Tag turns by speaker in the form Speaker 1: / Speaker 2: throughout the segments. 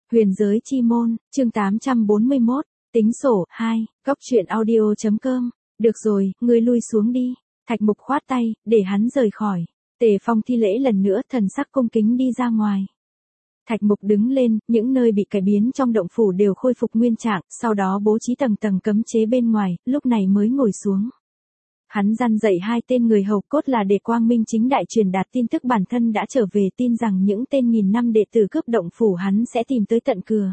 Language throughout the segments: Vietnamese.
Speaker 1: Huyền giới chi môn, chương 841, tính sổ, 2, góc truyện audio.com. Được rồi, ngươi lui xuống đi. Thạch Mục khoát tay, để hắn rời khỏi. Tề Phong thi lễ lần nữa, thần sắc cung kính đi ra ngoài. Thạch Mục đứng lên, những nơi bị cải biến trong động phủ đều khôi phục nguyên trạng, sau đó bố trí tầng tầng cấm chế bên ngoài, lúc này mới ngồi xuống. Hắn dặn dạy hai tên người hầu cốt là để quang minh chính đại truyền đạt tin tức bản thân đã trở về, tin rằng những tên nghìn năm đệ tử cướp động phủ hắn sẽ tìm tới tận cửa.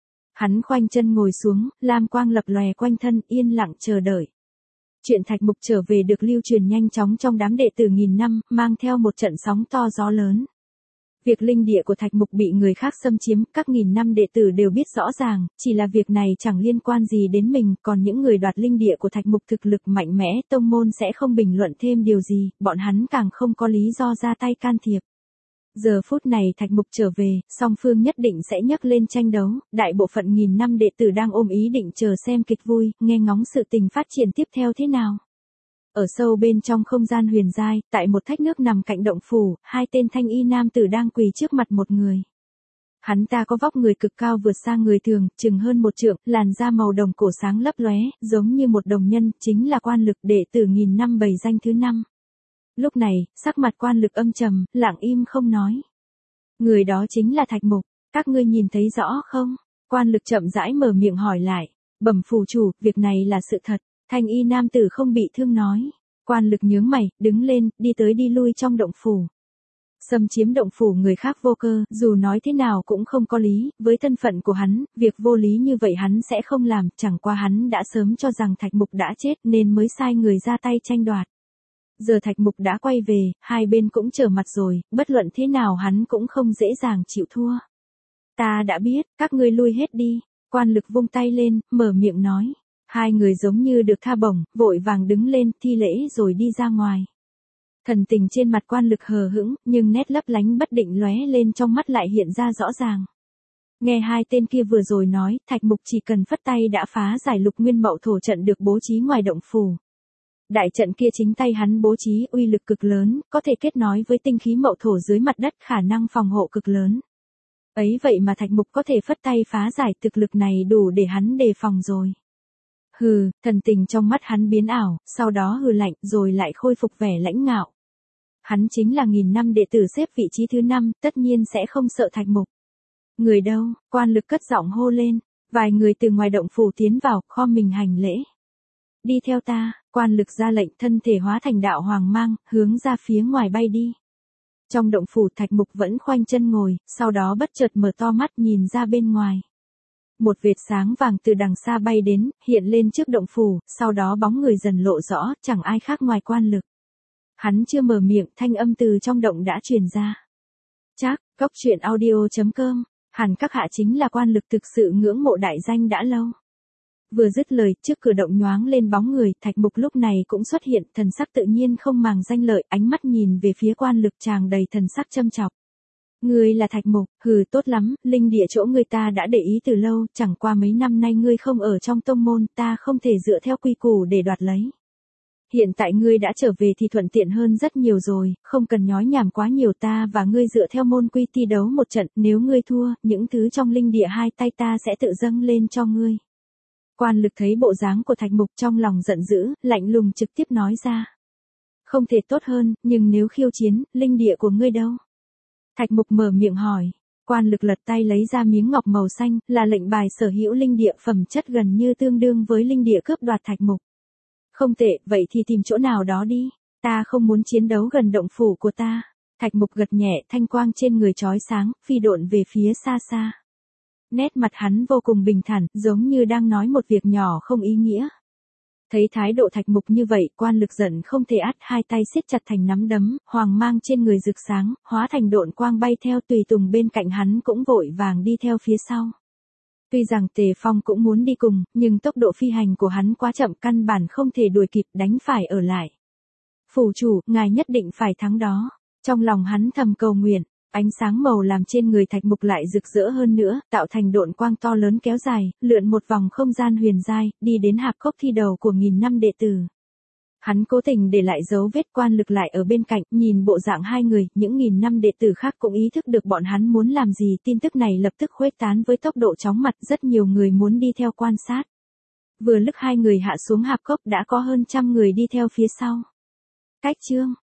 Speaker 1: Hắn khoanh chân ngồi xuống, lam quang lập lòe quanh thân, yên lặng chờ đợi. Chuyện Thạch Mục trở về được lưu truyền nhanh chóng trong đám đệ tử nghìn năm, mang theo một trận sóng to gió lớn. Việc linh địa của Thạch Mục bị người khác xâm chiếm, các nghìn năm đệ tử đều biết rõ ràng, chỉ là việc này chẳng liên quan gì đến mình, còn những người đoạt linh địa của Thạch Mục thực lực mạnh mẽ, tông môn sẽ không bình luận thêm điều gì, bọn hắn càng không có lý do ra tay can thiệp. Giờ phút này Thạch Mục trở về, song phương nhất định sẽ nhấc lên tranh đấu, đại bộ phận nghìn năm đệ tử đang ôm ý định chờ xem kịch vui, nghe ngóng sự tình phát triển tiếp theo thế nào. Ở sâu bên trong không gian huyền giai, tại một thách nước nằm cạnh động phủ, hai tên thanh y nam tử đang quỳ trước mặt một người. Hắn ta có vóc người cực cao vượt xa người thường, chừng hơn một trượng, làn da màu đồng cổ sáng lấp lóe, giống như một đồng nhân, chính là Quan Lực, đệ tử nghìn năm bầy danh thứ 5. Lúc này, sắc mặt Quan Lực âm trầm, lặng im không nói. Người đó chính là Thạch Mục, các ngươi nhìn thấy rõ không? Quan Lực chậm rãi mở miệng hỏi lại. Bẩm phủ chủ, việc này là sự thật. Thanh y nam tử không bị thương nói. Quan Lực nhướng mày, đứng lên, đi tới đi lui trong động phủ. Xâm chiếm động phủ người khác vô cơ, dù nói thế nào cũng không có lý, với thân phận của hắn, việc vô lý như vậy hắn sẽ không làm, chẳng qua hắn đã sớm cho rằng Thạch Mục đã chết nên mới sai người ra tay tranh đoạt. Giờ Thạch Mục đã quay về, hai bên cũng trở mặt rồi, bất luận thế nào hắn cũng không dễ dàng chịu thua. Ta đã biết, các ngươi lui hết đi. Quan Lực vung tay lên, mở miệng nói. Hai người giống như được tha bổng, vội vàng đứng lên, thi lễ rồi đi ra ngoài. Thần tình trên mặt Quan Lực hờ hững, nhưng nét lấp lánh bất định lóe lên trong mắt lại hiện ra rõ ràng. Nghe hai tên kia vừa rồi nói, Thạch Mục chỉ cần phất tay đã phá giải Lục Nguyên Mậu Thổ trận được bố trí ngoài động phủ. Đại trận kia chính tay hắn bố trí, uy lực cực lớn, có thể kết nối với tinh khí mậu thổ dưới mặt đất, khả năng phòng hộ cực lớn. Ấy vậy mà Thạch Mục có thể phất tay phá giải, thực lực này đủ để hắn đề phòng rồi. Hừ, thần tình trong mắt hắn biến ảo, sau đó hừ lạnh, rồi lại khôi phục vẻ lãnh ngạo. Hắn chính là nghìn năm đệ tử xếp vị trí thứ 5, tất nhiên sẽ không sợ Thạch Mục. Người đâu? Quan Lực cất giọng hô lên. Vài người từ ngoài động phủ tiến vào, khom mình hành lễ. Đi theo ta. Quan Lực ra lệnh, thân thể hóa thành đạo hoàng mang, hướng ra phía ngoài bay đi. Trong động phủ Thạch Mục vẫn khoanh chân ngồi, sau đó bất chợt mở to mắt nhìn ra bên ngoài. Một vệt sáng vàng từ đằng xa bay đến, hiện lên trước động phủ, sau đó bóng người dần lộ rõ, chẳng ai khác ngoài Quan Lực. Hắn chưa mở miệng, thanh âm từ trong động đã truyền ra. Chắc, góc truyện audio.com, hẳn các hạ chính là Quan Lực thực sự ngưỡng mộ đại danh đã lâu. Vừa dứt lời, trước cửa động nhoáng lên bóng người, Thạch Mục lúc này cũng xuất hiện, thần sắc tự nhiên không màng danh lợi, ánh mắt nhìn về phía Quan Lực tràn đầy thần sắc châm chọc. Ngươi là Thạch Mục, hừ, tốt lắm, linh địa chỗ ngươi ta đã để ý từ lâu, chẳng qua mấy năm nay ngươi không ở trong tông môn, ta không thể dựa theo quy củ để đoạt lấy. Hiện tại ngươi đã trở về thì thuận tiện hơn rất nhiều rồi, không cần nhói nhảm quá nhiều, ta và ngươi dựa theo môn quy thi đấu một trận, nếu ngươi thua, những thứ trong linh địa hai tay ta sẽ tự dâng lên cho ngươi. Quan Lực thấy bộ dáng của Thạch Mục trong lòng giận dữ, lạnh lùng trực tiếp nói ra. Không thể tốt hơn, nhưng nếu khiêu chiến, linh địa của ngươi đâu? Thạch Mục mở miệng hỏi. Quan Lực lật tay lấy ra miếng ngọc màu xanh, là lệnh bài sở hữu linh địa, phẩm chất gần như tương đương với linh địa cướp đoạt Thạch Mục. Không tệ, vậy thì tìm chỗ nào đó đi. Ta không muốn chiến đấu gần động phủ của ta. Thạch Mục gật nhẹ, thanh quang trên người chói sáng, phi độn về phía xa xa. Nét mặt hắn vô cùng bình thản, giống như đang nói một việc nhỏ không ý nghĩa. Thấy thái độ Thạch Mục như vậy, Quan Lực giận không thể át, hai tay siết chặt thành nắm đấm, hoàng mang trên người rực sáng, hóa thành độn quang bay theo, tùy tùng bên cạnh hắn cũng vội vàng đi theo phía sau. Tuy rằng Tề Phong cũng muốn đi cùng, nhưng tốc độ phi hành của hắn quá chậm, căn bản không thể đuổi kịp, đánh phải ở lại. Phủ chủ, ngài nhất định phải thắng đó. Trong lòng hắn thầm cầu nguyện. Ánh sáng màu làm trên người Thạch Mục lại rực rỡ hơn nữa, tạo thành độn quang to lớn kéo dài, lượn một vòng không gian huyền giai, đi đến hạp cốc thi đầu của nghìn năm đệ tử. Hắn cố tình để lại dấu vết, Quan Lực lại ở bên cạnh, nhìn bộ dạng hai người, những nghìn năm đệ tử khác cũng ý thức được bọn hắn muốn làm gì, tin tức này lập tức khuếch tán với tốc độ chóng mặt, rất nhiều người muốn đi theo quan sát. Vừa lúc hai người hạ xuống hạp cốc đã có hơn 100 người đi theo phía sau. Cách chương